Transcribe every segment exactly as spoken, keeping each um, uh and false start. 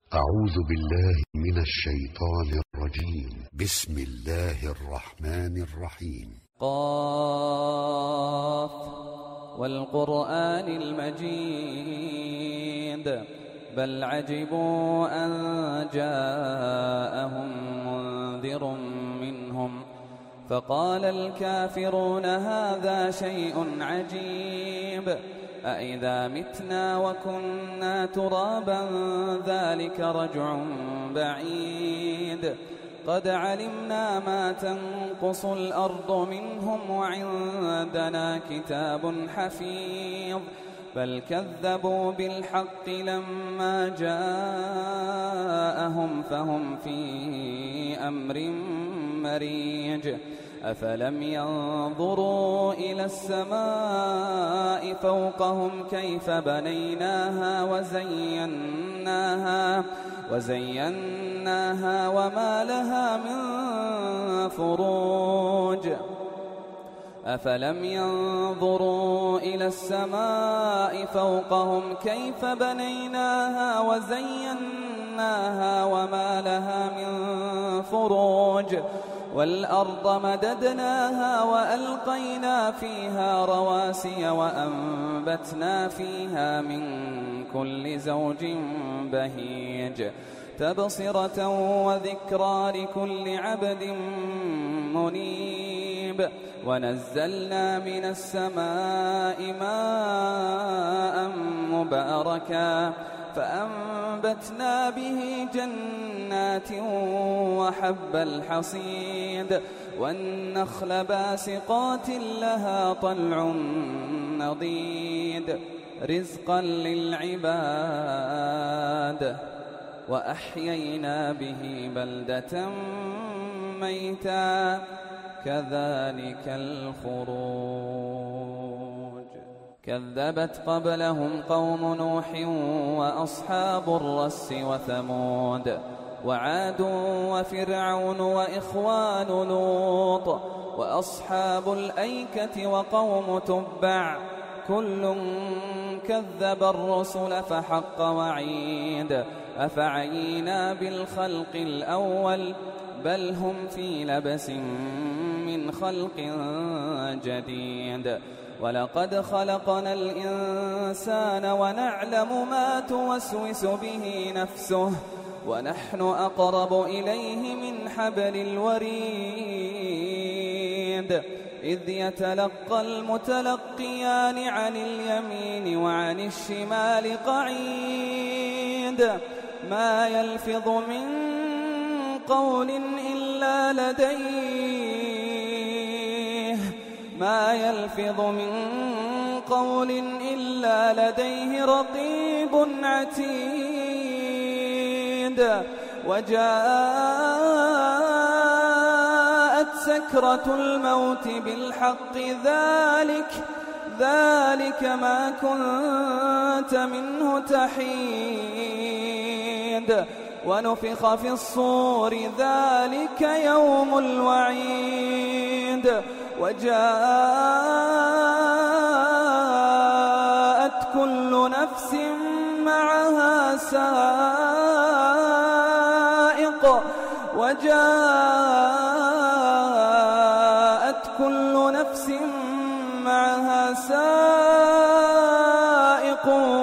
أعوذ بالله من الشيطان الرجيم. بسم الله الرحمن الرحيم. قاف والقرآن المجيد بل عجبوا أن جاءهم منذر منهم فقال الكافرون هذا شيء عجيب أإذا متنا وكنا ترابا ذلك رجع بعيد قد علمنا ما تنقص الأرض منهم وعندنا كتاب حفيظ بل كذبوا بالحق لما جاءهم فهم في أمر مريج أفلم ينظروا إلى السماء فوقهم كيف بنيناها وزيناها وزيناها وما لها من فروج أفلم ينظروا إلى السماء فوقهم كيف بنيناها وزيناها وما لها من فروج والأرض مددناها وألقينا فيها رواسي وأنبتنا فيها من كل زوج بهيج تبصرة وذكرى لكل عبد منيب ونزلنا من السماء ماء مباركا فأنبتنا به جنات وحب الحصيد والنخل باسقات لها طلع نضيد رزقا للعباد وأحيينا به بلدة ميتا كذلك الخروج كذبت قبلهم قوم نوح وأصحاب الرس وثمود وعاد وفرعون وإخوان لوط وأصحاب الأيكة وقوم تبع كل كذب الرسل فحق وعيد أفعينا بالخلق الأول بل هم في لبس من خلق جديد ولقد خلقنا الإنسان ونعلم ما توسوس به نفسه ونحن أقرب إليه من حبل الوريد إذ يتلقى المتلقيان عن اليمين وعن الشمال قعيد ما يلفظ من قول إلا لديه ما يلفظ من قول إلا لديه رقيب عتيد وجاءت سكرة الموت بالحق ذلك ذلك ما كنت منه تحيد ونفخ في الصور ذلك يوم الوعيد وجاءت كل نفس معها سائق وجاءت كل نفس معها سائق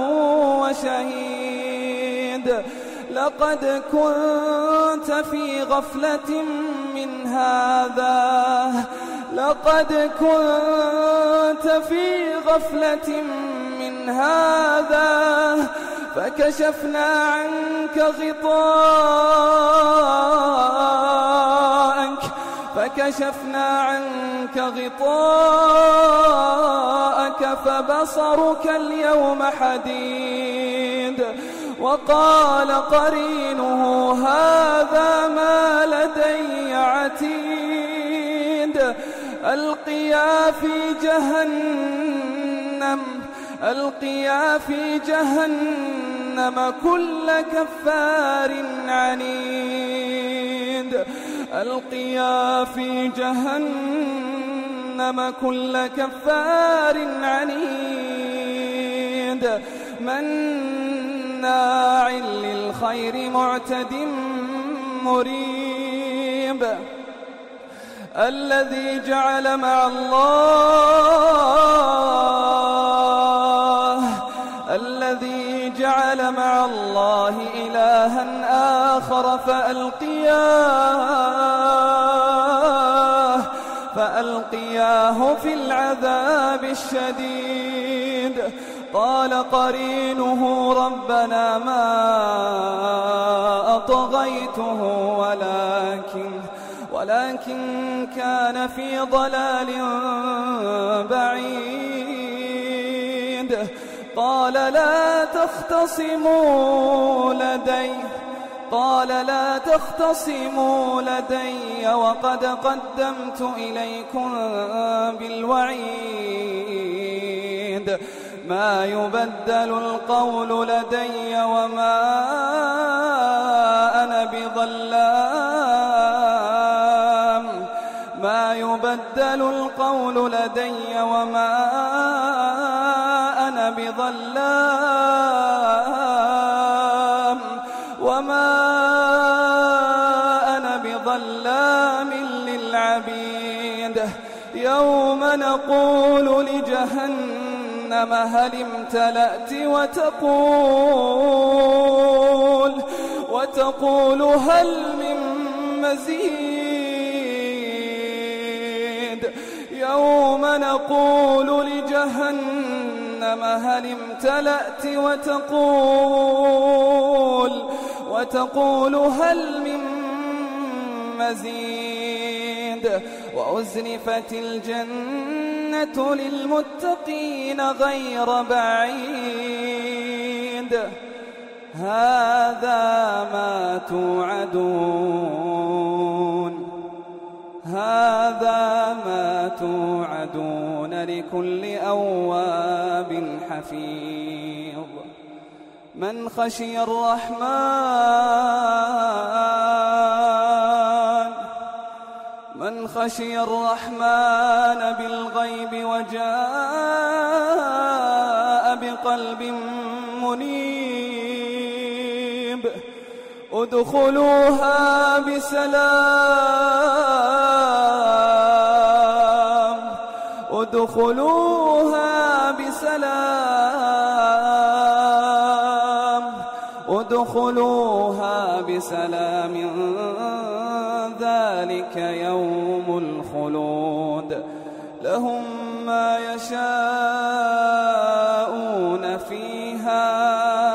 وشهيد لقد كنت في غفلة من هذا لقد كنت في غفلة من هذا فكشفنا عنك غطاءك فكشفنا عنك غطاءك فبصرك اليوم حديد وقال قرينه هذا ما لدي عتيد ألقيا في جهنم ألقيا في جهنم كل كفار عنيد ألقيا في جهنم كل كفار عنيد من مناع للخير معتد مريب الذي جعل مع الله الذي جعل مع الله إلها آخر فألقياه فألقياه في العذاب الشديد قال قرينه ربنا ما أطغيته ولكن ولكن كان في ضلال بعيد قال لا تختصموا لدي قال لا تختصموا لدي وقد قدمت إليكم بالوعيد ما يبدل القول لدي وما أنا بظلام ما يبدل القول لدي وما أنا بظلام وما أنا بظلام للعبيد يوم نقول لجهنم هل امتلأت وتقول وتقول هل من مزيد يوم نقول لجهنم هل امتلأت وتقول وتقول هل من مزيد وأزلفت الجنة للمتقين غير بعيد هذا ما توعدون هذا ما توعدون لكل أواب حفيظ من خشي الرحمن من خشي الرحمن بالغيب وجاء بقلب منيب ادخلوها بسلام ادخلوها بسلام ادخلوها بسلام ذلك يوم الخلود لهم ما يشاءون فيها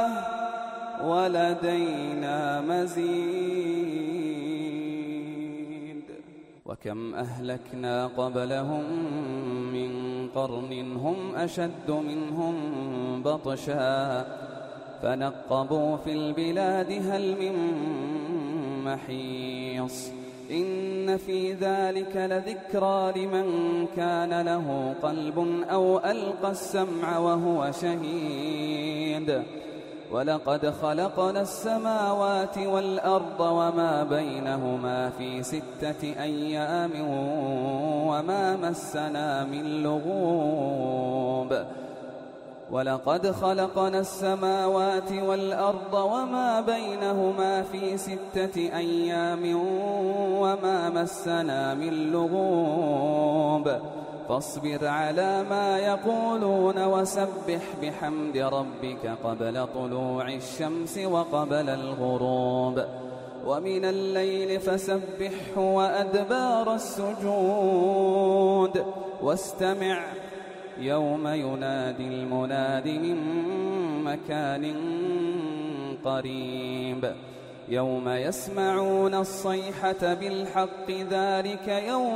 ولدينا مزيد وكم أهلكنا قبلهم من قرن هم أشد منهم بطشا فنقبوا في البلاد هل من محيص إن في ذلك لذكرى لمن كان له قلب أو ألقى السمع وهو شهيد ولقد خلقنا السماوات والأرض وما بينهما في ستة أيام وما مسنا من لغوب ولقد خلقنا السماوات والأرض وما بينهما في ستة أيام وما مسنا من لغوب فاصبر على ما يقولون وسبح بحمد ربك قبل طلوع الشمس وقبل الغروب ومن الليل فسبحه وأدبار السجود واستمع يوم ينادي المناد من مكان قريب يوم يسمعون الصيحة بالحق ذلك يوم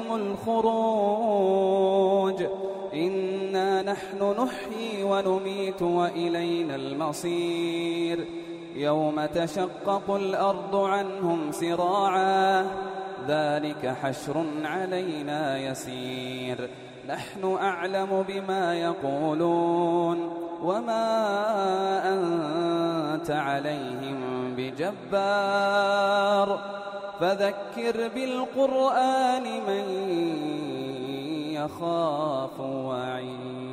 الخروج إنا نحن نحيي ونميت وإلينا المصير يوم تشقق الأرض عنهم سراعا ذلك حشر علينا يسير نحن أعلم بما يقولون وما أنت عليهم بجبار فذكر بالقرآن من يخاف وعيد